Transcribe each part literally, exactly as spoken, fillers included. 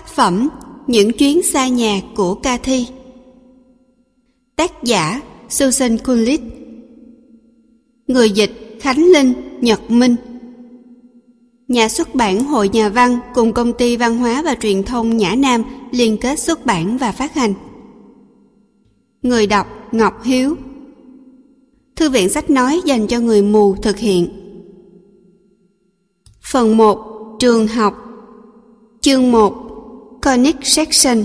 phẩm Những chuyến xa nhà của Cathy. Tác giả Susan Kunlit. Người dịch Khánh Linh, Nhật Minh. Nhà xuất bản Hội Nhà văn cùng Công ty Văn hóa và Truyền thông Nhã Nam liên kết xuất bản và phát hành. Người đọc Ngọc Hiếu. Thư viện sách nói dành cho người mù thực hiện. Phần một. Trường học. Chương một. Conic Section.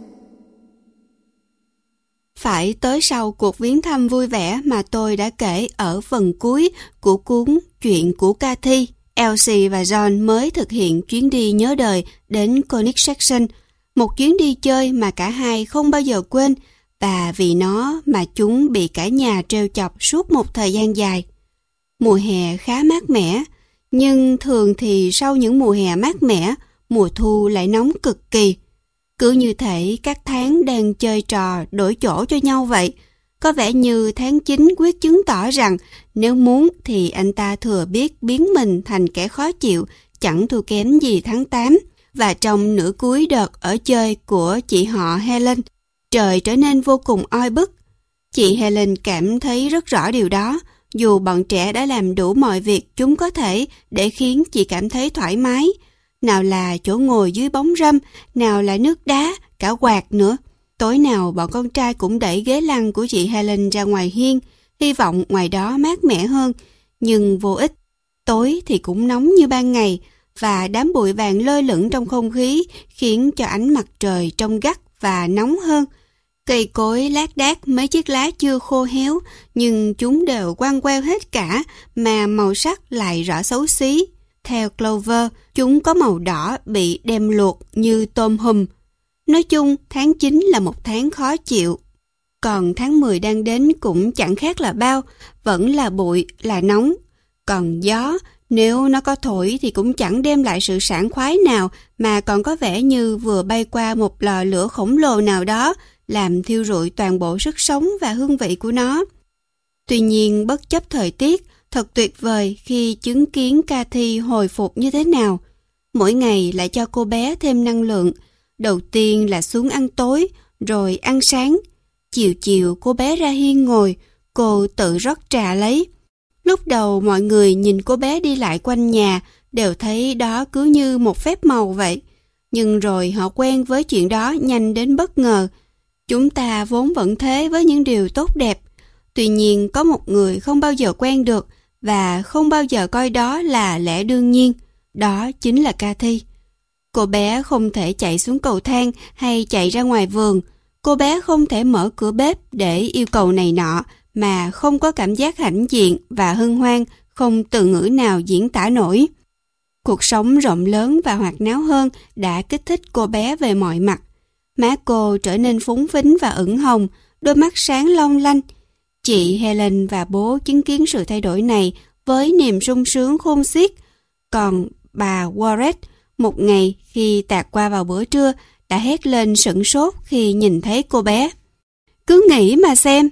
Phải tới sau cuộc viếng thăm vui vẻ mà tôi đã kể ở phần cuối của cuốn Chuyện của Cathy, Elsie và John mới thực hiện chuyến đi nhớ đời đến Conic Section, một chuyến đi chơi mà cả hai không bao giờ quên, và vì nó mà chúng bị cả nhà trêu chọc suốt một thời gian dài. Mùa hè khá mát mẻ, nhưng thường thì sau những mùa hè mát mẻ, mùa thu lại nóng cực kỳ. Cứ như thể các tháng đang chơi trò đổi chỗ cho nhau vậy. Có vẻ như tháng chín quyết chứng tỏ rằng nếu muốn thì anh ta thừa biết biến mình thành kẻ khó chịu, chẳng thua kém gì tháng tám. Và trong nửa cuối đợt ở chơi của chị họ Helen, trời trở nên vô cùng oi bức. Chị Helen cảm thấy rất rõ điều đó, dù bọn trẻ đã làm đủ mọi việc chúng có thể để khiến chị cảm thấy thoải mái. Nào là chỗ ngồi dưới bóng râm, nào là nước đá, cả quạt nữa. Tối nào bọn con trai cũng đẩy ghế lăn của chị Helen ra ngoài hiên, hy vọng ngoài đó mát mẻ hơn, nhưng vô ích. Tối thì cũng nóng như ban ngày, và đám bụi vàng lơ lửng trong không khí khiến cho ánh mặt trời trông gắt và nóng hơn. Cây cối lác đác mấy chiếc lá chưa khô héo, nhưng chúng đều quăng queo hết cả, mà màu sắc lại rõ xấu xí. Theo Clover, chúng có màu đỏ bị đem luộc như tôm hùm. Nói chung, tháng chín là một tháng khó chịu. Còn tháng mười đang đến cũng chẳng khác là bao, vẫn là bụi, là nóng. Còn gió, nếu nó có thổi thì cũng chẳng đem lại sự sảng khoái nào, mà còn có vẻ như vừa bay qua một lò lửa khổng lồ nào đó, làm thiêu rụi toàn bộ sức sống và hương vị của nó. Tuy nhiên, bất chấp thời tiết, thật tuyệt vời khi chứng kiến Cathy hồi phục như thế nào. Mỗi ngày lại cho cô bé thêm năng lượng. Đầu tiên là xuống ăn tối, rồi ăn sáng. Chiều chiều cô bé ra hiên ngồi, cô tự rót trà lấy. Lúc đầu mọi người nhìn cô bé đi lại quanh nhà, đều thấy đó cứ như một phép màu vậy. Nhưng rồi họ quen với chuyện đó nhanh đến bất ngờ. Chúng ta vốn vẫn thế với những điều tốt đẹp. Tuy nhiên có một người không bao giờ quen được, và không bao giờ coi đó là lẽ đương nhiên, đó chính là Cathy. Cô bé không thể chạy xuống cầu thang hay chạy ra ngoài vườn. Cô bé không thể mở cửa bếp để yêu cầu này nọ mà không có cảm giác hãnh diện và hân hoan không từ ngữ nào diễn tả nổi. Cuộc sống rộng lớn và hoạt náo hơn đã kích thích cô bé về mọi mặt. Má cô trở nên phúng phính và ửng hồng, đôi mắt sáng long lanh. Chị Helen và bố chứng kiến sự thay đổi này với niềm sung sướng khôn xiết. Còn bà Warren, một ngày khi tạt qua vào bữa trưa, đã hét lên sửng sốt khi nhìn thấy cô bé. "Cứ nghĩ mà xem!"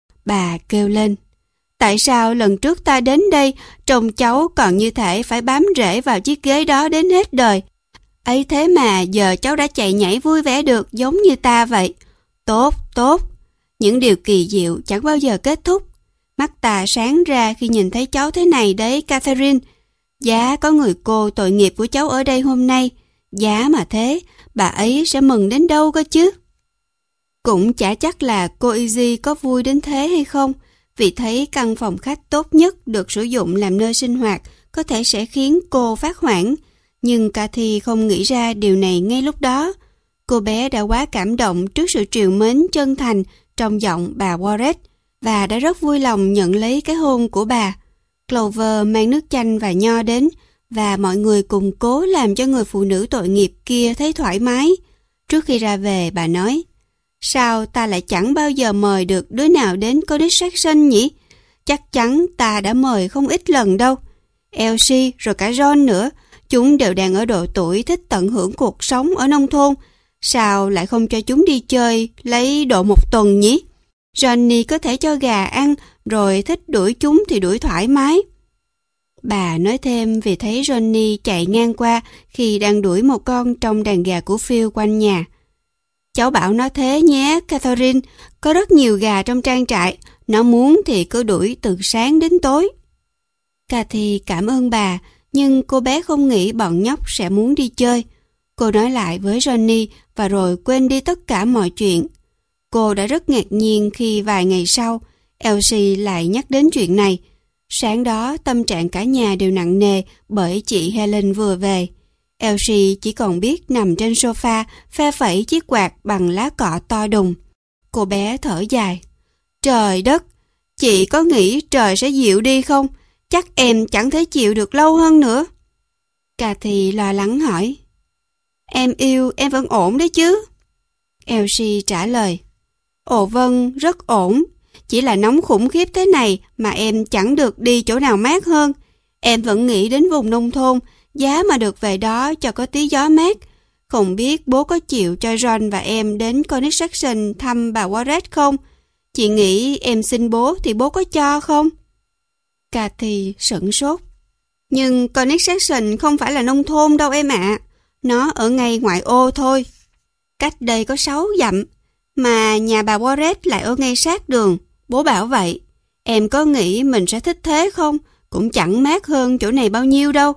Bà kêu lên. "Tại sao lần trước ta đến đây, trông cháu còn như thể phải bám rễ vào chiếc ghế đó đến hết đời. Ấy thế mà giờ cháu đã chạy nhảy vui vẻ được giống như ta vậy. Tốt, tốt! Những điều kỳ diệu chẳng bao giờ kết thúc. Mắt ta sáng ra khi nhìn thấy cháu thế này đấy, Catherine. Giá có người cô tội nghiệp của cháu ở đây hôm nay. Giá mà thế, bà ấy sẽ mừng đến đâu cơ chứ." Cũng chả chắc là cô Easy có vui đến thế hay không, vì thấy căn phòng khách tốt nhất được sử dụng làm nơi sinh hoạt có thể sẽ khiến cô phát hoảng. Nhưng Cathy không nghĩ ra điều này ngay lúc đó. Cô bé đã quá cảm động trước sự trìu mến chân thành trong giọng bà Warren, và đã rất vui lòng nhận lấy cái hôn của bà. Clover mang nước chanh và nho đến, và mọi người cùng cố làm cho người phụ nữ tội nghiệp kia thấy thoải mái. Trước khi ra về, bà nói, "Sao ta lại chẳng bao giờ mời được đứa nào đến Conic Section nhỉ? Chắc chắn ta đã mời không ít lần đâu. Elsie rồi cả John nữa, chúng đều đang ở độ tuổi thích tận hưởng cuộc sống ở nông thôn. Sao lại không cho chúng đi chơi lấy độ một tuần nhỉ? Johnny có thể cho gà ăn, rồi thích đuổi chúng thì đuổi thoải mái." Bà nói thêm vì thấy Johnny chạy ngang qua khi đang đuổi một con trong đàn gà của Phil quanh nhà. Cháu bảo nó thế nhé, Catherine, có rất nhiều gà trong trang trại, nó muốn thì cứ đuổi từ sáng đến tối. Cathy cảm ơn bà, nhưng cô bé không nghĩ bọn nhóc sẽ muốn đi chơi. Cô nói lại với Johnny và rồi quên đi tất cả mọi chuyện. Cô đã rất ngạc nhiên khi vài ngày sau, Elsie lại nhắc đến chuyện này. Sáng đó tâm trạng cả nhà đều nặng nề bởi chị Helen vừa về. Elsie chỉ còn biết nằm trên sofa phe phẩy chiếc quạt bằng lá cọ to đùng. Cô bé thở dài. Trời đất, chị có nghĩ trời sẽ dịu đi không? Chắc em chẳng thể chịu được lâu hơn nữa. Cathy lo lắng hỏi. Em yêu, em vẫn ổn đấy chứ? Elsie trả lời. Ồ vâng, rất ổn. Chỉ là nóng khủng khiếp thế này mà em chẳng được đi chỗ nào mát hơn. Em vẫn nghĩ đến vùng nông thôn, giá mà được về đó cho có tí gió mát. Không biết bố có chịu cho John và em đến Cornish Section thăm bà Warren không? Chị nghĩ em xin bố thì bố có cho không? Cathy sửng sốt. Nhưng Cornish Section không phải là nông thôn đâu em ạ. Nó ở ngay ngoại ô thôi. Cách đây có sáu dặm. Mà nhà bà Warren lại ở ngay sát đường. Bố bảo vậy. Em có nghĩ mình sẽ thích thế không? Cũng chẳng mát hơn chỗ này bao nhiêu đâu.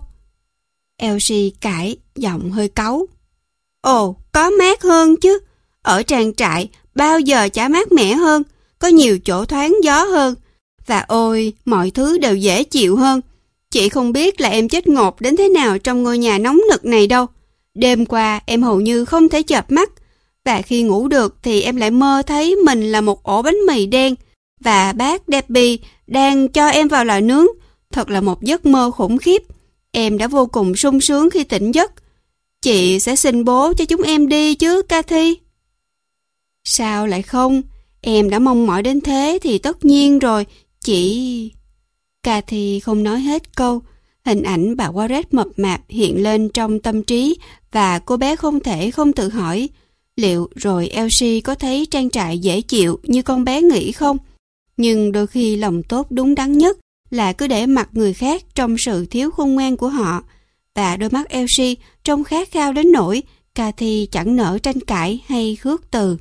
Elsie cãi, giọng hơi cáu. Ồ, có mát hơn chứ. Ở trang trại, bao giờ chả mát mẻ hơn. Có nhiều chỗ thoáng gió hơn. Và ôi, mọi thứ đều dễ chịu hơn. Chị không biết là em chết ngộp đến thế nào trong ngôi nhà nóng nực này đâu. Đêm qua, em hầu như không thể chợp mắt. Và khi ngủ được thì em lại mơ thấy mình là một ổ bánh mì đen. Và bác Debbie đang cho em vào lò nướng. Thật là một giấc mơ khủng khiếp. Em đã vô cùng sung sướng khi tỉnh giấc. Chị sẽ xin bố cho chúng em đi chứ, Cathy? Sao lại không? Em đã mong mỏi đến thế thì tất nhiên rồi. Chị... Cathy không nói hết câu. Hình ảnh bà Warren mập mạp hiện lên trong tâm trí và cô bé không thể không tự hỏi liệu rồi Elsie có thấy trang trại dễ chịu như con bé nghĩ không? Nhưng đôi khi lòng tốt đúng đắn nhất là cứ để mặc người khác trong sự thiếu khôn ngoan của họ. Và đôi mắt Elsie trông khát khao đến nỗi Cathy chẳng nỡ tranh cãi hay khước từ.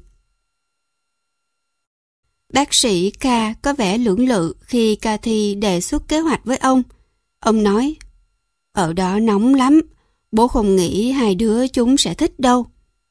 Bác sĩ K có vẻ lưỡng lự khi Cathy đề xuất kế hoạch với ông. Ông nói, ở đó nóng lắm, bố không nghĩ hai đứa chúng sẽ thích đâu.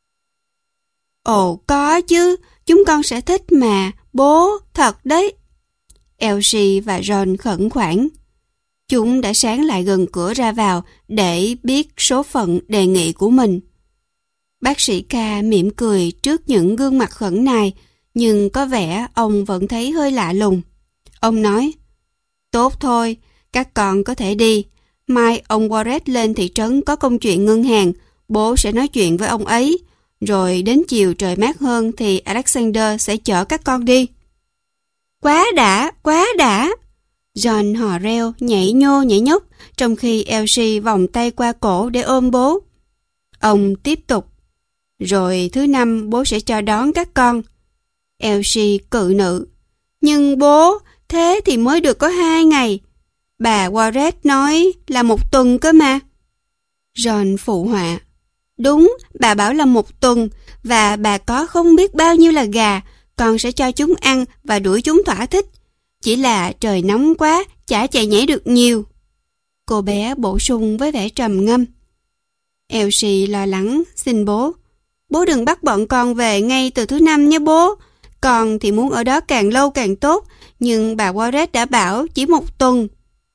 Ồ, có chứ, chúng con sẽ thích mà, bố, thật đấy. Elsie và John khẩn khoản. Chúng đã sáng lại gần cửa ra vào để biết số phận đề nghị của mình. Bác sĩ K mỉm cười trước những gương mặt khẩn này, nhưng có vẻ ông vẫn thấy hơi lạ lùng. Ông nói, tốt thôi, các con có thể đi. Mai ông Warren lên thị trấn có công chuyện ngân hàng, bố sẽ nói chuyện với ông ấy. Rồi đến chiều trời mát hơn thì Alexander sẽ chở các con đi. Quá đã, quá đã. John hò reo, nhảy nhô nhảy nhóc, trong khi Elsie vòng tay qua cổ để ôm bố. Ông tiếp tục. Rồi thứ năm bố sẽ cho đón các con. Elsie cự nữ. Nhưng bố, thế thì mới được có hai ngày. Bà Warren nói là một tuần cơ mà. John phụ họa. Đúng, bà bảo là một tuần, và bà có không biết bao nhiêu là gà, con sẽ cho chúng ăn và đuổi chúng thỏa thích. Chỉ là trời nóng quá, chả chạy nhảy được nhiều. Cô bé bổ sung với vẻ trầm ngâm. Elsie lo lắng, xin bố. Bố đừng bắt bọn con về ngay từ thứ năm nhé bố. Con thì muốn ở đó càng lâu càng tốt, nhưng bà Warren đã bảo chỉ một tuần.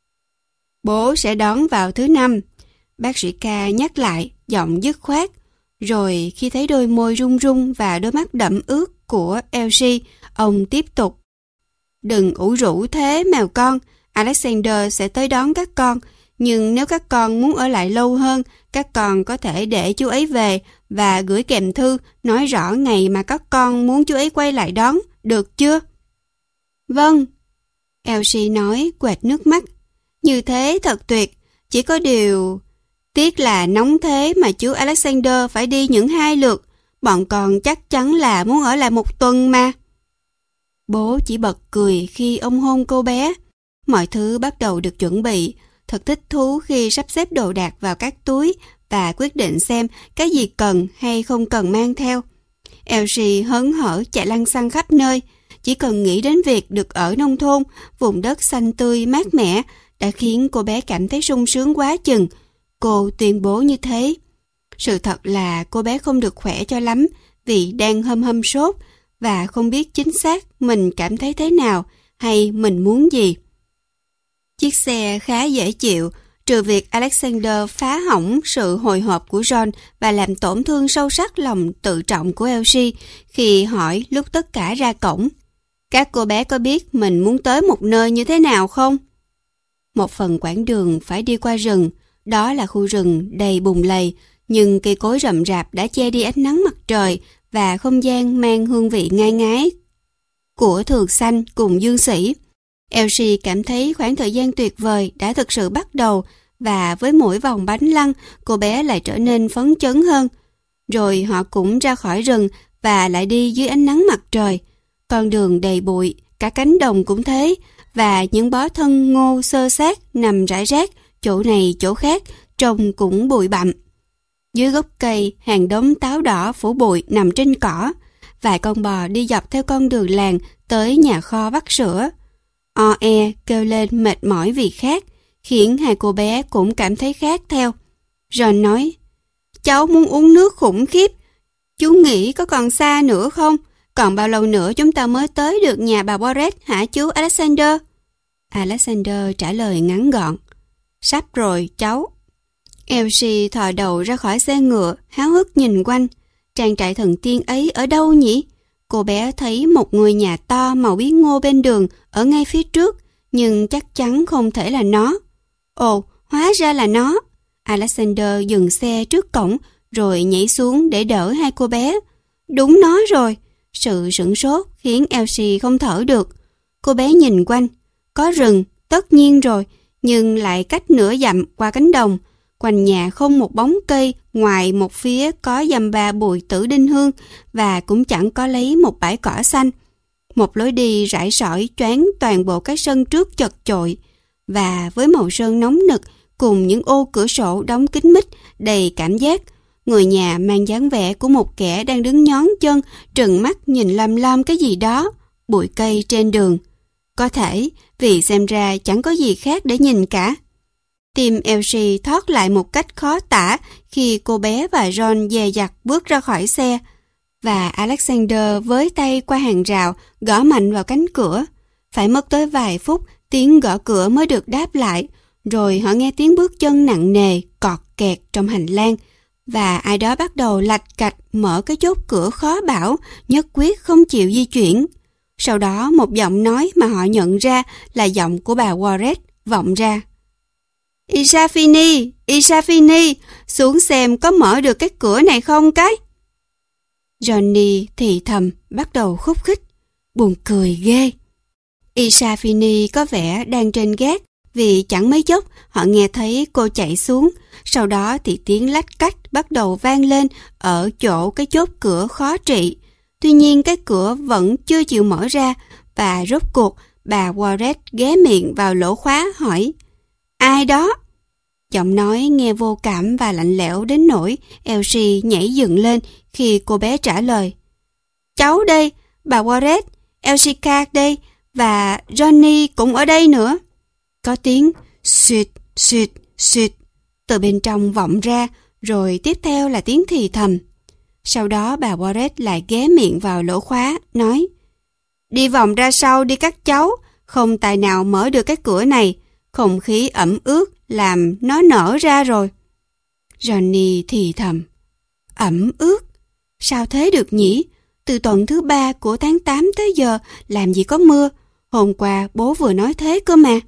Bố sẽ đón vào thứ năm. Bác sĩ K nhắc lại, giọng dứt khoát. Rồi khi thấy đôi môi run run và đôi mắt đẫm ướt của Elsie, ông tiếp tục. Đừng ủ rũ thế mèo con, Alexander sẽ tới đón các con. Nhưng nếu các con muốn ở lại lâu hơn, các con có thể để chú ấy về và gửi kèm thư nói rõ ngày mà các con muốn chú ấy quay lại đón, được chưa? Vâng, Elsie nói quệt nước mắt. Như thế thật tuyệt, chỉ có điều... Tiếc là nóng thế mà chú Alexander phải đi những hai lượt, bọn con chắc chắn là muốn ở lại một tuần mà. Bố chỉ bật cười khi ông hôn cô bé. Mọi thứ bắt đầu được chuẩn bị. thật thích thú khi sắp xếp đồ đạc vào các túi và quyết định xem cái gì cần hay không cần mang theo. Elsie hớn hở chạy lăng xăng khắp nơi, chỉ cần nghĩ đến việc được ở nông thôn, vùng đất xanh tươi mát mẻ đã khiến cô bé cảm thấy sung sướng quá chừng. Cô tuyên bố như thế. Sự thật là cô bé không được khỏe cho lắm vì đang hâm hâm sốt và không biết chính xác mình cảm thấy thế nào hay mình muốn gì. Chiếc xe khá dễ chịu, trừ việc Alexander phá hỏng sự hồi hộp của John và làm tổn thương sâu sắc lòng tự trọng của Elsie khi hỏi lúc tất cả ra cổng. Các cô bé có biết mình muốn tới một nơi như thế nào không? Một phần quãng đường phải đi qua rừng, đó là khu rừng đầy bùn lầy, nhưng cây cối rậm rạp đã che đi ánh nắng mặt trời và không gian mang hương vị ngai ngái của thường xanh cùng dương sĩ. Elsie cảm thấy khoảng thời gian tuyệt vời đã thực sự bắt đầu và với mỗi vòng bánh lăn, cô bé lại trở nên phấn chấn hơn. Rồi họ cũng ra khỏi rừng và lại đi dưới ánh nắng mặt trời. Con đường đầy bụi, cả cánh đồng cũng thế, và những bó thân ngô xơ xác nằm rải rác, chỗ này chỗ khác, trông cũng bụi bặm. Dưới gốc cây, hàng đống táo đỏ phủ bụi nằm trên cỏ. Vài con bò đi dọc theo con đường làng tới nhà kho vắt sữa. O e kêu lên mệt mỏi vì khát, khiến hai cô bé cũng cảm thấy khát theo. John nói, cháu muốn uống nước khủng khiếp. Chú nghĩ có còn xa nữa không? Còn bao lâu nữa chúng ta mới tới được nhà bà Boret hả chú Alexander? Alexander trả lời ngắn gọn, sắp rồi cháu. Elsie thò đầu ra khỏi xe ngựa, háo hức nhìn quanh. Trang trại thần tiên ấy ở đâu nhỉ? Cô bé thấy một ngôi nhà to màu bí ngô bên đường ở ngay phía trước, nhưng chắc chắn không thể là nó. Ồ, hóa ra là nó. Alexander dừng xe trước cổng rồi nhảy xuống để đỡ hai cô bé. Đúng nó rồi. Sự sửng sốt khiến Elsie không thở được. Cô bé nhìn quanh. Có rừng, tất nhiên rồi, nhưng lại cách nửa dặm qua cánh đồng. Quanh nhà không một bóng cây ngoài một phía có dăm ba bụi tử đinh hương và cũng chẳng có lấy một bãi cỏ xanh. Một lối đi rải sỏi choáng toàn bộ cái sân trước chật chội, và với màu sơn nóng nực cùng những ô cửa sổ đóng kín mít đầy cảm giác, người nhà mang dáng vẻ của một kẻ đang đứng nhón chân trừng mắt nhìn lam lam cái gì đó, bụi cây trên đường. Có thể vì xem ra chẳng có gì khác để nhìn cả. Tim Elsie thoát lại một cách khó tả khi cô bé và John dè dặt bước ra khỏi xe, và Alexander với tay qua hàng rào gõ mạnh vào cánh cửa. Phải mất tới vài phút tiếng gõ cửa mới được đáp lại, rồi họ nghe tiếng bước chân nặng nề cọt kẹt trong hành lang, và ai đó bắt đầu lạch cạch mở cái chốt cửa khó bảo, nhất quyết không chịu di chuyển. Sau đó một giọng nói mà họ nhận ra là giọng của bà Warren vọng ra. Isafini, Isafini, xuống xem có mở được cái cửa này không cái. Johnny thì thầm bắt đầu khúc khích, buồn cười ghê. Isafini có vẻ đang trên gác vì chẳng mấy chốc họ nghe thấy cô chạy xuống. Sau đó thì tiếng lách cách bắt đầu vang lên ở chỗ cái chốt cửa khó trị. Tuy nhiên cái cửa vẫn chưa chịu mở ra, và rốt cuộc bà Warren ghé miệng vào lỗ khóa hỏi, ai đó? Giọng nói nghe vô cảm và lạnh lẽo đến nỗi Elsie nhảy dựng lên khi cô bé trả lời. Cháu đây, bà Warren, Elsie Carr đây, và Johnny cũng ở đây nữa. Có tiếng suyệt, suyệt, suyệt từ bên trong vọng ra, rồi tiếp theo là tiếng thì thầm. Sau đó bà Warren lại ghé miệng vào lỗ khóa, nói, đi vòng ra sau đi các cháu, không tài nào mở được cái cửa này, không khí ẩm ướt làm nó nở ra rồi. Johnny thì thầm, ẩm ướt? Sao thế được nhỉ? Từ tuần thứ ba của tháng tám tới giờ làm gì có mưa, hôm qua bố vừa nói thế cơ mà.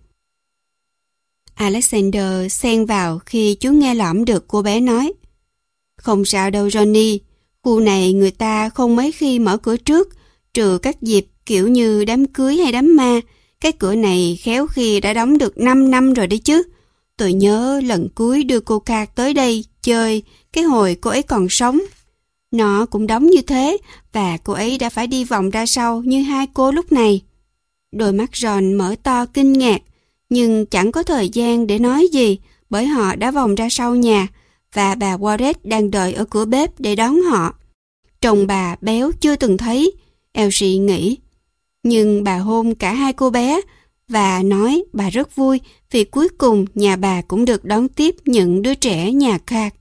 Alexander xen vào khi chú nghe lỏm được cô bé nói, không sao đâu Johnny, khu này người ta không mấy khi mở cửa trước, trừ các dịp kiểu như đám cưới hay đám ma. Cái cửa này khéo khi đã đóng được năm năm rồi đấy chứ. Tôi nhớ lần cuối đưa cô Carr tới đây chơi, cái hồi cô ấy còn sống. Nó cũng đóng như thế, và cô ấy đã phải đi vòng ra sau như hai cô lúc này. Đôi mắt John mở to kinh ngạc, nhưng chẳng có thời gian để nói gì bởi họ đã vòng ra sau nhà và bà Warren đang đợi ở cửa bếp để đón họ. Trông bà béo chưa từng thấy, Elsie nghĩ. Nhưng bà hôn cả hai cô bé và nói bà rất vui vì cuối cùng nhà bà cũng được đón tiếp những đứa trẻ nhà khác.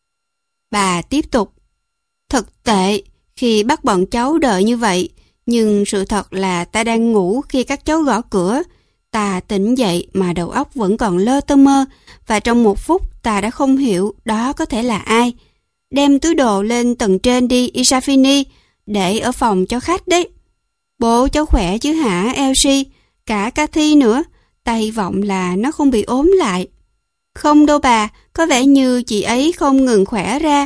Bà tiếp tục. Thật tệ khi bắt bọn cháu đợi như vậy, nhưng sự thật là ta đang ngủ khi các cháu gõ cửa. Ta tỉnh dậy mà đầu óc vẫn còn lơ tơ mơ, và trong một phút ta đã không hiểu đó có thể là ai. Đem túi đồ lên tầng trên đi, Isafini, để ở phòng cho khách đấy. Bố cháu khỏe chứ hả, Elsie? Cả Cathy nữa, ta hy vọng là nó không bị ốm lại. Không đâu bà, có vẻ như chị ấy không ngừng khỏe ra.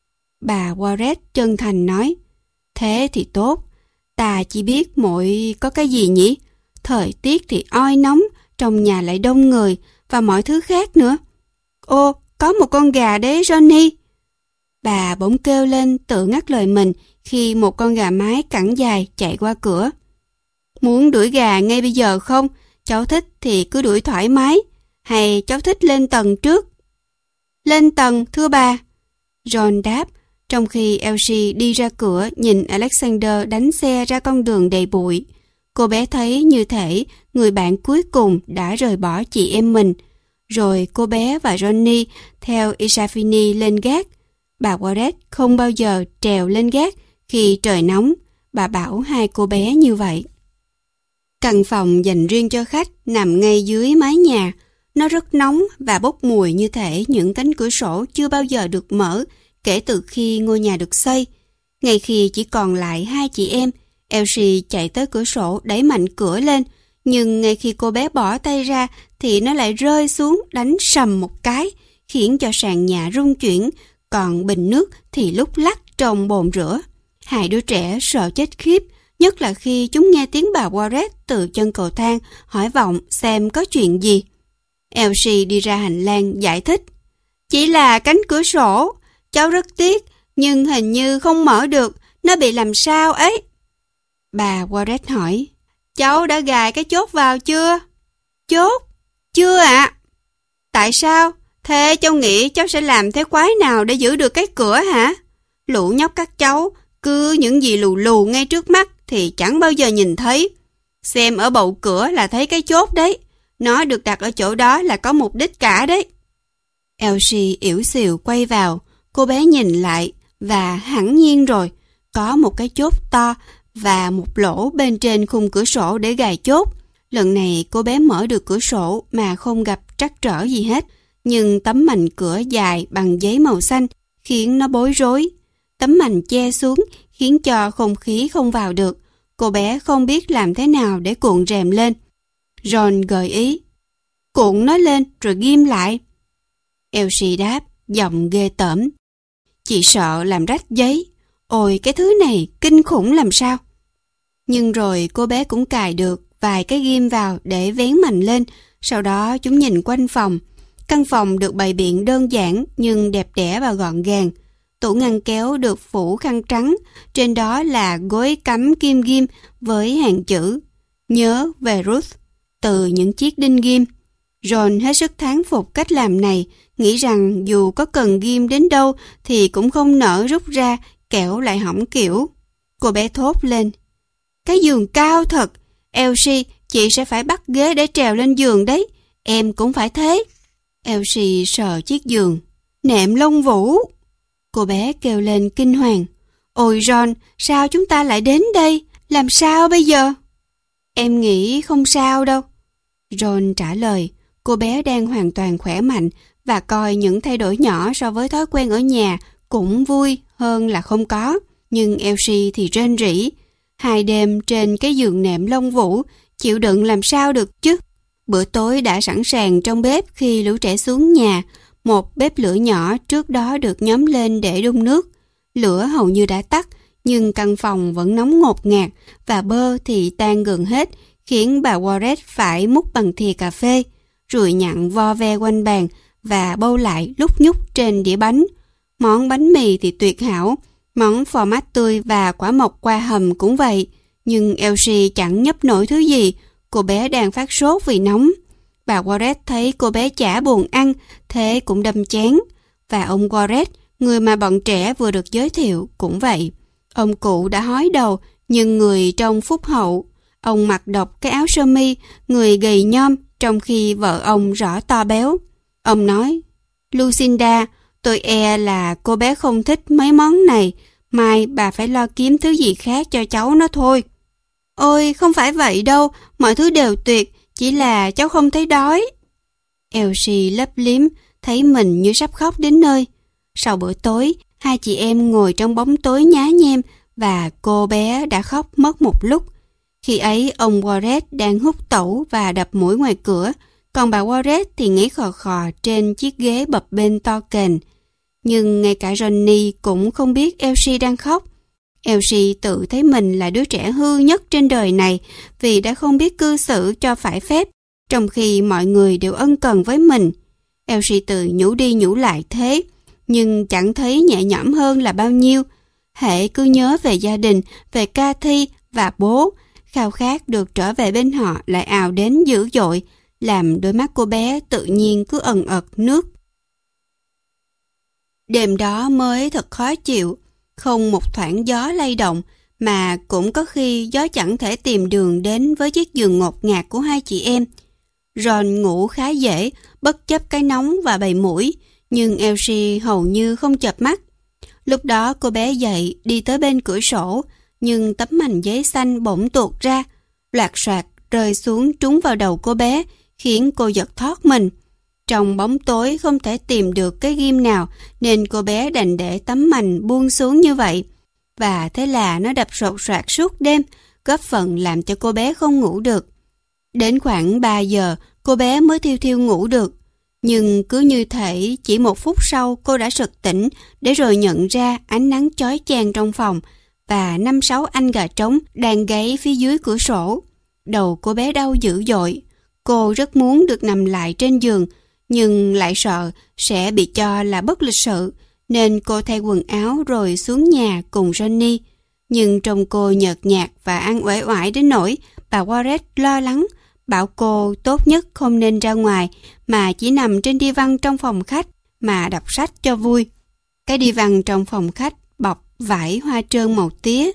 Bà Warren chân thành nói. Thế thì tốt, ta chỉ biết mỗi có cái gì nhỉ? Thời tiết thì oi nóng, trong nhà lại đông người và mọi thứ khác nữa. Ô, có một con gà đấy Johnny. Bà bỗng kêu lên tự ngắt lời mình khi một con gà mái cẳng dài chạy qua cửa. Muốn đuổi gà ngay bây giờ không? Cháu thích thì cứ đuổi thoải mái. Hay cháu thích lên tầng trước? Lên tầng, thưa bà. John đáp, trong khi Elsie đi ra cửa nhìn Alexander đánh xe ra con đường đầy bụi. Cô bé thấy như thể người bạn cuối cùng đã rời bỏ chị em mình. Rồi cô bé và Johnny theo Isafini lên gác. Bà Warren không bao giờ trèo lên gác khi trời nóng. Bà bảo hai cô bé như vậy. Căn phòng dành riêng cho khách nằm ngay dưới mái nhà. Nó rất nóng và bốc mùi như thể những cánh cửa sổ chưa bao giờ được mở kể từ khi ngôi nhà được xây. Ngay khi chỉ còn lại hai chị em, Elsie chạy tới cửa sổ đẩy mạnh cửa lên, nhưng ngay khi cô bé bỏ tay ra thì nó lại rơi xuống đánh sầm một cái, khiến cho sàn nhà rung chuyển, còn bình nước thì lúc lắc trong bồn rửa. Hai đứa trẻ sợ chết khiếp, nhất là khi chúng nghe tiếng bà Warren từ chân cầu thang hỏi vọng xem có chuyện gì. Elsie đi ra hành lang giải thích. Chỉ là cánh cửa sổ, cháu rất tiếc, nhưng hình như không mở được, nó bị làm sao ấy. Bà Warren hỏi, cháu đã gài cái chốt vào chưa? Chốt? Chưa ạ. À? Tại sao? Thế cháu nghĩ cháu sẽ làm thế quái nào để giữ được cái cửa hả? Lũ nhóc các cháu, cứ những gì lù lù ngay trước mắt thì chẳng bao giờ nhìn thấy. Xem ở bậu cửa là thấy cái chốt đấy. Nó được đặt ở chỗ đó là có mục đích cả đấy. Elsie yểu xìu quay vào, cô bé nhìn lại và hẳn nhiên rồi, có một cái chốt to và một lỗ bên trên khung cửa sổ để gài chốt. Lần này cô bé mở được cửa sổ mà không gặp trắc trở gì hết, nhưng tấm mành cửa dài bằng giấy màu xanh khiến nó bối rối. Tấm mành che xuống khiến cho không khí không vào được. Cô bé không biết làm thế nào để cuộn rèm lên. Ron gợi ý, cuộn nó lên rồi ghim lại. Elsie đáp, giọng ghê tởm. Chị sợ làm rách giấy. Ôi, cái thứ này kinh khủng làm sao. Nhưng rồi cô bé cũng cài được vài cái ghim vào để vén mành lên. Sau đó chúng nhìn quanh phòng. Căn phòng được bày biện đơn giản nhưng đẹp đẽ và gọn gàng. Tủ ngăn kéo được phủ khăn trắng, trên đó là gối cắm kim ghim với hàng chữ nhớ về Ruth từ những chiếc đinh ghim. Ron hết sức thán phục cách làm này, nghĩ rằng dù có cần ghim đến đâu thì cũng không nỡ rút ra, kẻo lại hỏng kiểu. Cô bé thốt lên, cái giường cao thật, Elsie, chị sẽ phải bắt ghế để trèo lên giường đấy, em cũng phải thế. Elsie sờ chiếc giường, nệm lông vũ. Cô bé kêu lên kinh hoàng, ôi Ron, sao chúng ta lại đến đây, làm sao bây giờ? Em nghĩ không sao đâu. Ron trả lời, cô bé đang hoàn toàn khỏe mạnh và coi những thay đổi nhỏ so với thói quen ở nhà cũng vui hơn là không có. Nhưng Elsie thì rên rỉ. Hai đêm trên cái giường nệm lông vũ, chịu đựng làm sao được chứ. Bữa tối đã sẵn sàng trong bếp khi lũ trẻ xuống nhà. Một bếp lửa nhỏ trước đó được nhóm lên để đun nước. Lửa hầu như đã tắt, nhưng căn phòng vẫn nóng ngột ngạt và bơ thì tan gần hết, khiến bà Warren phải múc bằng thìa cà phê, ruồi nhặn vo ve quanh bàn và bâu lại lúc nhúc trên đĩa bánh. Món bánh mì thì tuyệt hảo, món phò mát tươi và quả mộc qua hầm cũng vậy. Nhưng Elsie chẳng nhấp nổi thứ gì, cô bé đang phát sốt vì nóng. Bà Warren thấy cô bé chả buồn ăn, thế cũng đâm chán. Và ông Warren, người mà bọn trẻ vừa được giới thiệu, cũng vậy. Ông cụ đã hói đầu, nhưng người trông phúc hậu. Ông mặc độc cái áo sơ mi, người gầy nhom, trong khi vợ ông rõ to béo. Ông nói, Lucinda, tôi e là cô bé không thích mấy món này. Mai bà phải lo kiếm thứ gì khác cho cháu nó thôi. Ôi, không phải vậy đâu, mọi thứ đều tuyệt, chỉ là cháu không thấy đói. Elsie lấp liếm, thấy mình như sắp khóc đến nơi. Sau bữa tối, hai chị em ngồi trong bóng tối nhá nhem và cô bé đã khóc mất một lúc. Khi ấy, ông Warren đang hút tẩu và đập mũi ngoài cửa, còn bà Warren thì ngáy khò khò trên chiếc ghế bập bênh to kềnh. Nhưng ngay cả Johnny cũng không biết Elsie đang khóc. Elsie tự thấy mình là đứa trẻ hư nhất trên đời này vì đã không biết cư xử cho phải phép, trong khi mọi người đều ân cần với mình. Elsie tự nhủ đi nhủ lại thế, nhưng chẳng thấy nhẹ nhõm hơn là bao nhiêu. Hễ cứ nhớ về gia đình, về Cathy và bố, khao khát được trở về bên họ lại ào đến dữ dội, làm đôi mắt cô bé tự nhiên cứ ẩn ật nước. Đêm đó mới thật khó chịu, không một thoảng gió lay động, mà cũng có khi gió chẳng thể tìm đường đến với chiếc giường ngột ngạt của hai chị em. Ron ngủ khá dễ, bất chấp cái nóng và bầy muỗi, nhưng Elsie hầu như không chợp mắt. Lúc đó cô bé dậy đi tới bên cửa sổ, nhưng tấm mành giấy xanh bỗng tuột ra, loạt soạt rơi xuống trúng vào đầu cô bé, khiến cô giật thót mình. Trong bóng tối không thể tìm được cái ghim nào, nên cô bé đành để tấm mành buông xuống như vậy. Và thế là nó đập sột soạt suốt đêm, góp phần làm cho cô bé không ngủ được. Đến khoảng ba giờ, cô bé mới thiêu thiêu ngủ được. Nhưng cứ như thể chỉ một phút sau cô đã sực tỉnh, để rồi nhận ra ánh nắng chói chang trong phòng và năm sáu anh gà trống đang gáy phía dưới cửa sổ. Đầu cô bé đau dữ dội. Cô rất muốn được nằm lại trên giường, nhưng lại sợ sẽ bị cho là bất lịch sự, nên cô thay quần áo rồi xuống nhà cùng Johnny. Nhưng trông cô nhợt nhạt và ăn uể oải đến nỗi bà Warren lo lắng, bảo cô tốt nhất không nên ra ngoài mà chỉ nằm trên đi văn trong phòng khách mà đọc sách cho vui. Cái đi văn trong phòng khách bọc vải hoa trơn màu tía.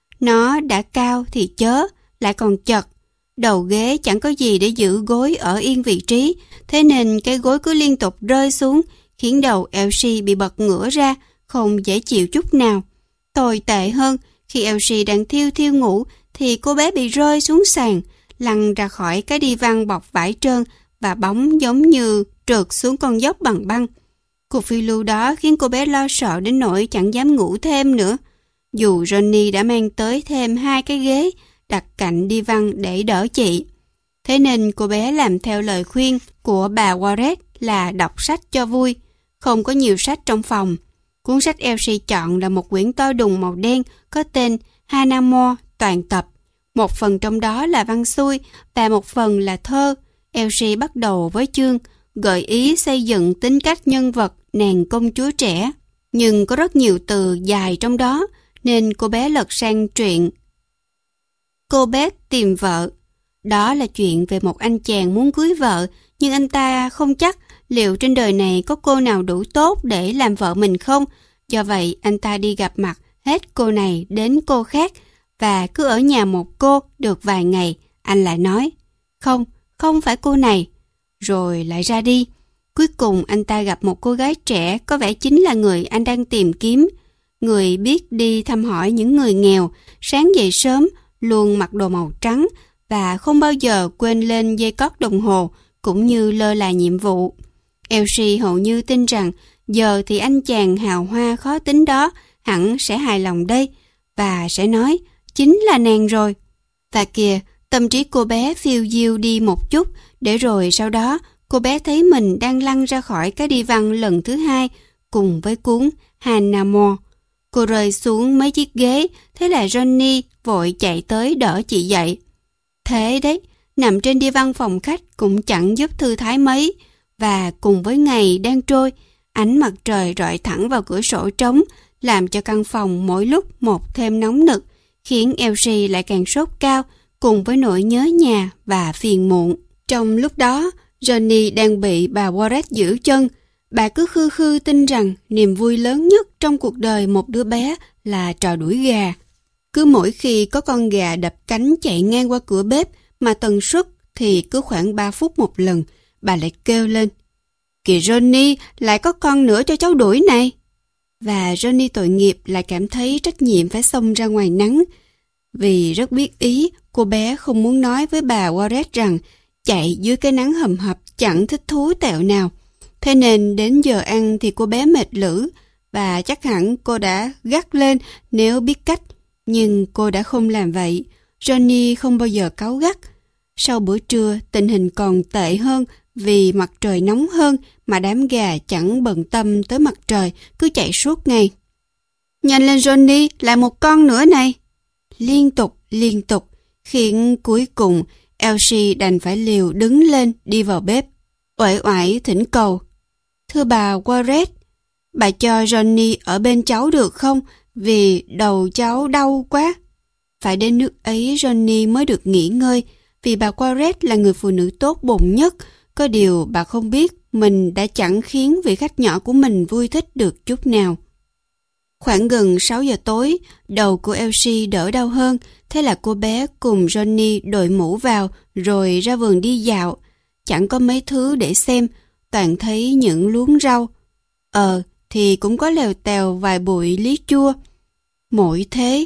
Nó đã cao thì chớ, lại còn chật. Đầu ghế chẳng có gì để giữ gối ở yên vị trí, thế nên cái gối cứ liên tục rơi xuống, khiến đầu Elsie bị bật ngửa ra, không dễ chịu chút nào. Tồi tệ hơn, khi Elsie đang thiêu thiêu ngủ, thì cô bé bị rơi xuống sàn, lăn ra khỏi cái đi văn bọc vải trơn và bóng giống như trượt xuống con dốc bằng băng. Cuộc phiêu lưu đó khiến cô bé lo sợ đến nỗi chẳng dám ngủ thêm nữa. Dù Johnny đã mang tới thêm hai cái ghế đặt cạnh đi văn để đỡ chị. Thế nên cô bé làm theo lời khuyên của bà Warren là đọc sách cho vui. Không có nhiều sách trong phòng. Cuốn sách Elsie chọn là một quyển to đùng màu đen có tên Hannah More toàn tập. Một phần trong đó là văn xuôi và một phần là thơ. Elsie bắt đầu với chương gợi ý xây dựng tính cách nhân vật nàng công chúa trẻ. Nhưng có rất nhiều từ dài trong đó, nên cô bé lật sang truyện Cô Beth tìm vợ. Đó là chuyện về một anh chàng muốn cưới vợ, nhưng anh ta không chắc liệu trên đời này có cô nào đủ tốt để làm vợ mình không. Do vậy, anh ta đi gặp mặt hết cô này đến cô khác, và cứ ở nhà một cô được vài ngày, anh lại nói, không, không phải cô này, rồi lại ra đi. Cuối cùng anh ta gặp một cô gái trẻ có vẻ chính là người anh đang tìm kiếm. Người biết đi thăm hỏi những người nghèo, sáng dậy sớm, luôn mặc đồ màu trắng và không bao giờ quên lên dây cót đồng hồ, cũng như lơ là nhiệm vụ. Elsie hầu như tin rằng giờ thì anh chàng hào hoa khó tính đó hẳn sẽ hài lòng đây và sẽ nói chính là nàng rồi. Và kìa, tâm trí cô bé phiêu diêu đi một chút, để rồi sau đó cô bé thấy mình đang lăn ra khỏi cái đi văn lần thứ hai cùng với cuốn Hannah More. Cô rơi xuống mấy chiếc ghế, thế là Johnny vội chạy tới đỡ chị dậy. Thế đấy, nằm trên đi văn phòng khách cũng chẳng giúp thư thái mấy, và cùng với ngày đang trôi, ánh mặt trời rọi thẳng vào cửa sổ trống, làm cho căn phòng mỗi lúc một thêm nóng nực, khiến Elsie lại càng sốt cao, cùng với nỗi nhớ nhà và phiền muộn. Trong lúc đó, Johnny đang bị bà Warren giữ chân. Bà cứ khư khư tin rằng niềm vui lớn nhất trong cuộc đời một đứa bé là trò đuổi gà. Cứ mỗi khi có con gà đập cánh chạy ngang qua cửa bếp mà tần suất thì cứ khoảng ba phút một lần, bà lại kêu lên: "Kìa Johnny, lại có con nữa cho cháu đuổi này." Và Johnny tội nghiệp lại cảm thấy trách nhiệm phải xông ra ngoài nắng. Vì rất biết ý, cô bé không muốn nói với bà Warren rằng chạy dưới cái nắng hầm hập chẳng thích thú tẹo nào. Thế nên đến giờ ăn thì cô bé mệt lử, và chắc hẳn cô đã gắt lên nếu biết cách. Nhưng cô đã không làm vậy. Johnny không bao giờ cáu gắt. Sau bữa trưa, tình hình còn tệ hơn vì mặt trời nóng hơn mà đám gà chẳng bận tâm tới mặt trời, cứ chạy suốt ngày. "Nhanh lên Johnny, lại một con nữa này!" Liên tục, liên tục, khiến cuối cùng Elsie đành phải liều đứng lên đi vào bếp, uể oải thỉnh cầu: "Thưa bà Warren, bà cho Johnny ở bên cháu được không? Vì đầu cháu đau quá." Phải đến nước ấy Johnny mới được nghỉ ngơi, vì bà Warren là người phụ nữ tốt bụng nhất. Có điều bà không biết mình đã chẳng khiến vị khách nhỏ của mình vui thích được chút nào. Khoảng gần sáu giờ tối, đầu của Elsie đỡ đau hơn, thế là cô bé cùng Johnny đội mũ vào rồi ra vườn đi dạo. Chẳng có mấy thứ để xem, toàn thấy những luống rau. Ờ, thì cũng có lèo tèo vài bụi lý chua. Mỗi thế,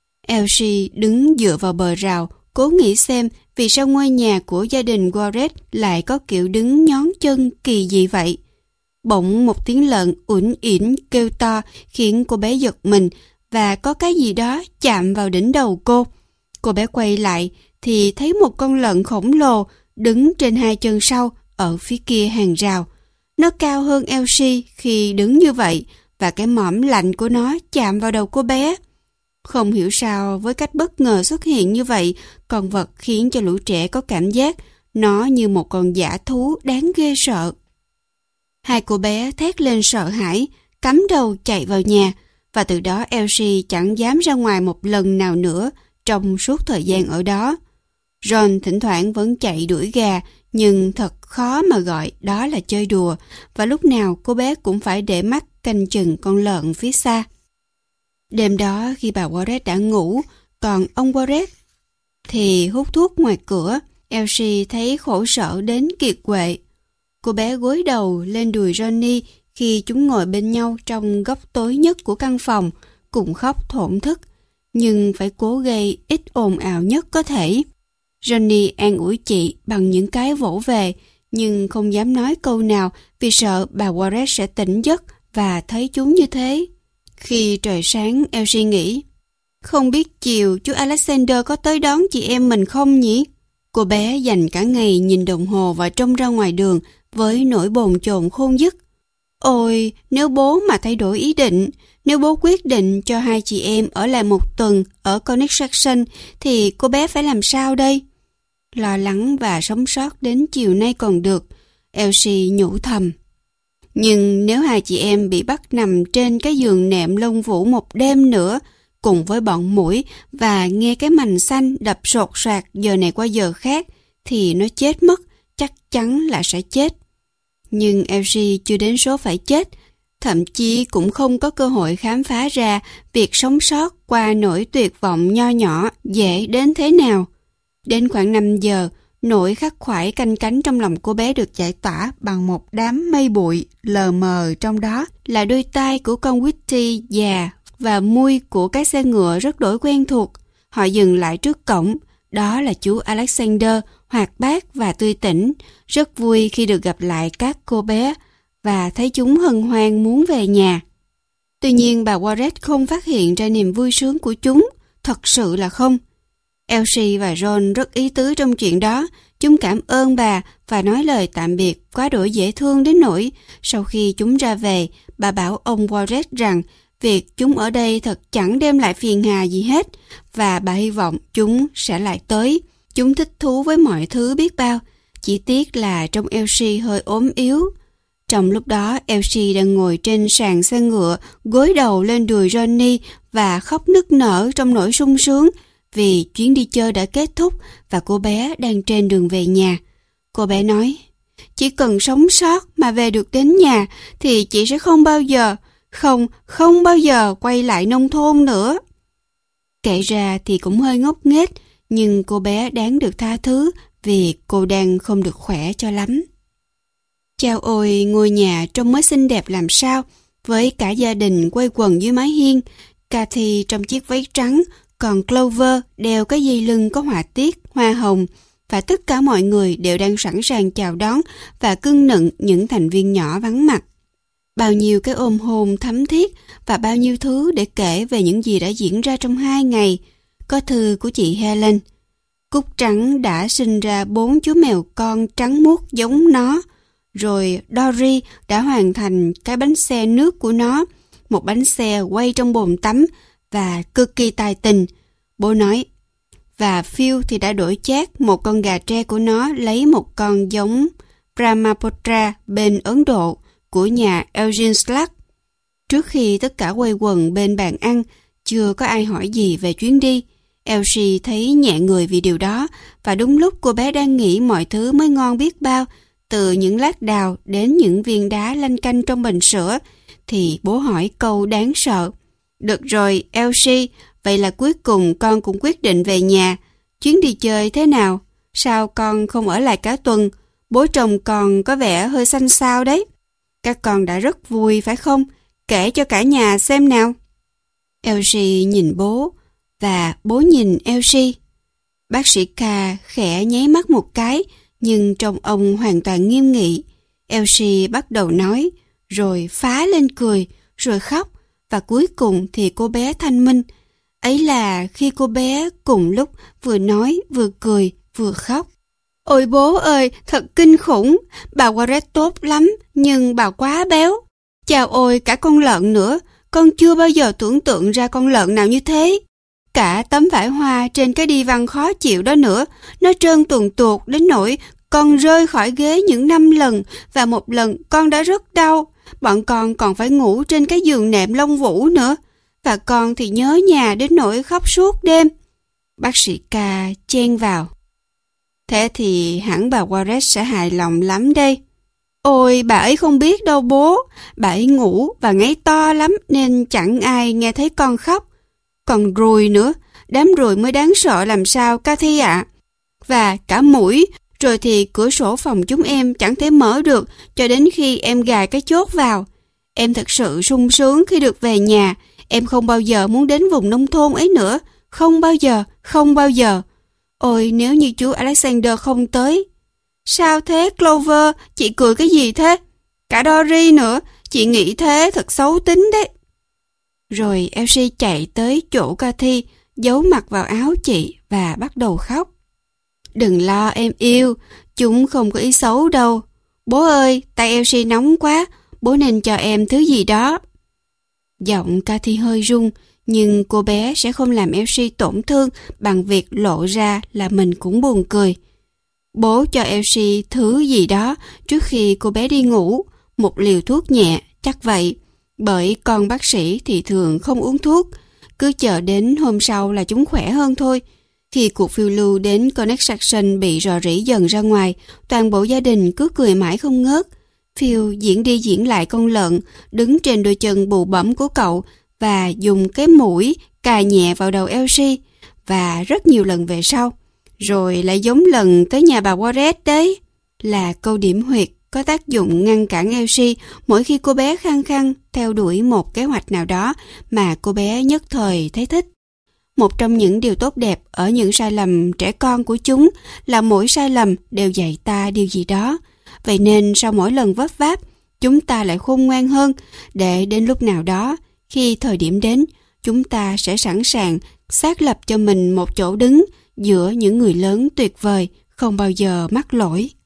Elsie đứng dựa vào bờ rào, cố nghĩ xem vì sao ngôi nhà của gia đình Warren lại có kiểu đứng nhón chân kỳ dị vậy. Bỗng một tiếng lợn uể oải kêu to khiến cô bé giật mình, và có cái gì đó chạm vào đỉnh đầu cô. Cô bé quay lại thì thấy một con lợn khổng lồ đứng trên hai chân sau ở phía kia hàng rào. Nó cao hơn Elsie khi đứng như vậy, và cái mõm lạnh của nó chạm vào đầu cô bé. Không hiểu sao với cách bất ngờ xuất hiện như vậy, con vật khiến cho lũ trẻ có cảm giác nó như một con dã thú đáng ghê sợ. Hai cô bé thét lên sợ hãi, cắm đầu chạy vào nhà, và từ đó Elsie chẳng dám ra ngoài một lần nào nữa trong suốt thời gian ở đó. Ron thỉnh thoảng vẫn chạy đuổi gà, nhưng thật khó mà gọi đó là chơi đùa, và lúc nào cô bé cũng phải để mắt canh chừng con lợn phía xa. Đêm đó khi bà Warren đã ngủ, còn ông Warren thì hút thuốc ngoài cửa, Elsie thấy khổ sở đến kiệt quệ. Cô bé gối đầu lên đùi Johnny khi chúng ngồi bên nhau trong góc tối nhất của căn phòng, cùng khóc thổn thức, nhưng phải cố gây ít ồn ào nhất có thể. Johnny an ủi chị bằng những cái vỗ về, nhưng không dám nói câu nào vì sợ bà Warren sẽ tỉnh giấc và thấy chúng như thế. Khi trời sáng, Elsie nghĩ, không biết chiều chú Alexander có tới đón chị em mình không nhỉ? Cô bé dành cả ngày nhìn đồng hồ và trông ra ngoài đường với nỗi bồn chồn khôn dứt. Ôi, nếu bố mà thay đổi ý định, nếu bố quyết định cho hai chị em ở lại một tuần ở Connecticut, thì cô bé phải làm sao đây? Lo lắng và sống sót đến chiều nay còn được, Elsie nhủ thầm. Nhưng nếu hai chị em bị bắt nằm trên cái giường nệm lông vũ một đêm nữa, cùng với bọn muỗi và nghe cái mành xanh đập sột soạt giờ này qua giờ khác, thì nó chết mất, chắc chắn là sẽ chết. Nhưng Elsie chưa đến số phải chết, thậm chí cũng không có cơ hội khám phá ra việc sống sót qua nỗi tuyệt vọng nho nhỏ dễ đến thế nào. Đến khoảng năm giờ, nỗi khắc khoải canh cánh trong lòng cô bé được giải tỏa bằng một đám mây bụi lờ mờ, trong đó là đôi tai của con Whitty già và mui của cái xe ngựa rất đổi quen thuộc. Họ dừng lại trước cổng, đó là chú Alexander, hoạt bát và tươi tỉnh, rất vui khi được gặp lại các cô bé và thấy chúng hân hoan muốn về nhà. Tuy nhiên bà Warren không phát hiện ra niềm vui sướng của chúng, thật sự là không. Elsie và Ron rất ý tứ trong chuyện đó, chúng cảm ơn bà và nói lời tạm biệt quá đổi dễ thương đến nỗi sau khi chúng ra về, bà bảo ông Warren rằng việc chúng ở đây thật chẳng đem lại phiền hà gì hết, và bà hy vọng chúng sẽ lại tới. Chúng thích thú với mọi thứ biết bao, chỉ tiếc là trông Elsie hơi ốm yếu. Trong lúc đó, Elsie đang ngồi trên sàn xe ngựa, gối đầu lên đùi Johnny và khóc nức nở trong nỗi sung sướng vì chuyến đi chơi đã kết thúc và cô bé đang trên đường về nhà. Cô bé nói, Chỉ cần sống sót mà về được đến nhà thì chị sẽ không bao giờ, không, không bao giờ quay lại nông thôn nữa. Kể ra thì cũng hơi ngốc nghếch, nhưng cô bé đáng được tha thứ vì cô đang không được khỏe cho lắm. Chao ôi, ngôi nhà trông mới xinh đẹp làm sao, với cả gia đình quây quần dưới mái hiên, Cathy trong chiếc váy trắng, còn Clover đeo cái dây lưng có họa tiết hoa hồng, và tất cả mọi người đều đang sẵn sàng chào đón và cưng nựng những thành viên nhỏ vắng mặt. Bao nhiêu cái ôm hôn thắm thiết và bao nhiêu thứ để kể về những gì đã diễn ra trong hai ngày. Có thư của chị Helen. Cúc trắng đã sinh ra bốn chú mèo con trắng muốt giống nó. Rồi Dory đã hoàn thành cái bánh xe nước của nó, một bánh xe quay trong bồn tắm và cực kỳ tài tình. Bố nói. Và Phil thì đã đổi chác một con gà tre của nó lấy một con giống Brahmaputra bên Ấn Độ của nhà Eugene Slack. Trước khi tất cả quây quần bên bàn ăn, chưa có ai hỏi gì về chuyến đi. Elsie thấy nhẹ người vì điều đó, và đúng lúc cô bé đang nghĩ mọi thứ mới ngon biết bao, từ những lát đào đến những viên đá lanh canh trong bình sữa, thì bố hỏi câu đáng sợ. Được rồi, Elsie, vậy là cuối cùng con cũng quyết định về nhà. Chuyến đi chơi thế nào? Sao con không ở lại cả tuần? Bố chồng con có vẻ hơi xanh xao đấy. Các con đã rất vui phải không? Kể cho cả nhà xem nào. Elsie nhìn bố, và bố nhìn Elsie. Bác sĩ K khẽ nháy mắt một cái, nhưng trông ông hoàn toàn nghiêm nghị. Elsie bắt đầu nói, rồi phá lên cười, rồi khóc, và cuối cùng thì cô bé thanh minh. Ấy là khi cô bé cùng lúc vừa nói, vừa cười, vừa khóc. Ôi bố ơi, thật kinh khủng, bà Warren tốt lắm, nhưng bà quá béo. Chào ôi, cả con lợn nữa, con chưa bao giờ tưởng tượng ra con lợn nào như thế. Cả tấm vải hoa trên cái đi văn khó chịu đó nữa, nó trơn tuồn tuột đến nỗi con rơi khỏi ghế những năm lần, và một lần con đã rất đau. Bọn con còn phải ngủ trên cái giường nệm lông vũ nữa, và con thì nhớ nhà đến nỗi khóc suốt đêm. Bác sĩ K chen vào. Thế thì hẳn bà Warren sẽ hài lòng lắm đây. Ôi, bà ấy không biết đâu bố, bà ấy ngủ và ngáy to lắm nên chẳng ai nghe thấy con khóc. Còn ruồi nữa, đám ruồi mới đáng sợ làm sao Cathy ạ. Và cả muỗi, rồi thì cửa sổ phòng chúng em chẳng thể mở được cho đến khi em gài cái chốt vào. Em thật sự sung sướng khi được về nhà, em không bao giờ muốn đến vùng nông thôn ấy nữa, không bao giờ, không bao giờ. Ôi, nếu như chú Alexander không tới. Sao thế Clover, chị cười cái gì thế? Cả Dory nữa, chị nghĩ thế thật xấu tính đấy. Rồi Elsie chạy tới chỗ Cathy, giấu mặt vào áo chị và bắt đầu khóc. Đừng lo em yêu, chúng không có ý xấu đâu. Bố ơi, tay Elsie nóng quá, bố nên cho em thứ gì đó. Giọng Cathy hơi run, nhưng cô bé sẽ không làm Elsie tổn thương bằng việc lộ ra là mình cũng buồn cười. Bố cho Elsie thứ gì đó trước khi cô bé đi ngủ, một liều thuốc nhẹ, chắc vậy. Bởi con bác sĩ thì thường không uống thuốc, cứ chờ đến hôm sau là chúng khỏe hơn thôi. Khi cuộc phiêu lưu đến Connecticut bị rò rỉ dần ra ngoài, toàn bộ gia đình cứ cười mãi không ngớt. Phil diễn đi diễn lại con lợn, đứng trên đôi chân bụ bẫm của cậu và dùng cái mũi cài nhẹ vào đầu Elsie, và rất nhiều lần về sau. Rồi lại giống lần tới nhà bà Warren đấy, là câu điểm huyệt có tác dụng ngăn cản Elsie mỗi khi cô bé khăng khăng theo đuổi một kế hoạch nào đó mà cô bé nhất thời thấy thích. Một trong những điều tốt đẹp ở những sai lầm trẻ con của chúng là mỗi sai lầm đều dạy ta điều gì đó. Vậy nên sau mỗi lần vấp váp, chúng ta lại khôn ngoan hơn, để đến lúc nào đó, khi thời điểm đến, chúng ta sẽ sẵn sàng xác lập cho mình một chỗ đứng giữa những người lớn tuyệt vời, không bao giờ mắc lỗi.